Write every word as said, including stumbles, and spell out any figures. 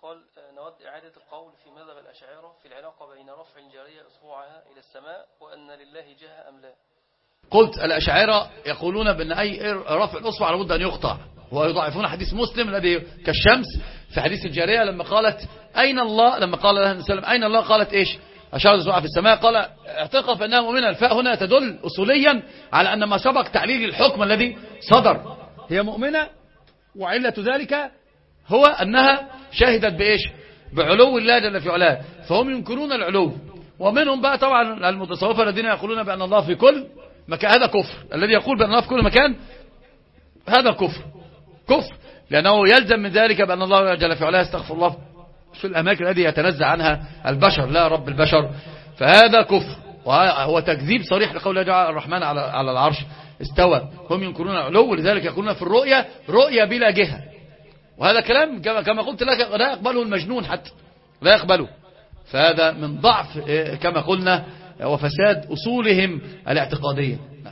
قال نود إعادة القول في مذهب الأشاعرة في العلاقة بين رفع الجارية أصبعها إلى السماء وأن لله جهة أم لا. قلت الأشاعرة يقولون بأن أي رفع الأصبع لابد أن يقطع، ويضعفون حديث مسلم الذي كالشمس في حديث الجارية لما قالت أين الله، لما قال لها النبي صلى الله عليه وسلم أين الله، قالت إيش؟ أشارت أصبعها في السماء، قال اعتقد فإنها مؤمنة. الفاء هنا تدل أصوليا على أن ما سبق تعليل الحكم الذي صدر، هي مؤمنة، وعلة ذلك هو أنها شهدت بإيش؟ بعلو الله جل في علاه، فهم ينكرون العلو. ومنهم بقى طبعا المتصوفة الذين يقولون بأن الله في كل مكان، هذا كفر. الذي يقول بأن الله في كل مكان هذا كفر، كفر، لأنه يلزم من ذلك بأن الله جل في علاه استغفر الله في الأماكن التي يتنزع عنها البشر لا رب البشر، فهذا كفر، وهو تكذيب صريح لقول الله جعل الرحمن على على العرش استوى. هم ينكرون العلو، ولذلك يقولون في الرؤية رؤية بلا جهة، وهذا كلام كما قلت لك لا يقبله المجنون حتى، لا يقبله. فهذا من ضعف كما قلنا وفساد أصولهم الاعتقادية.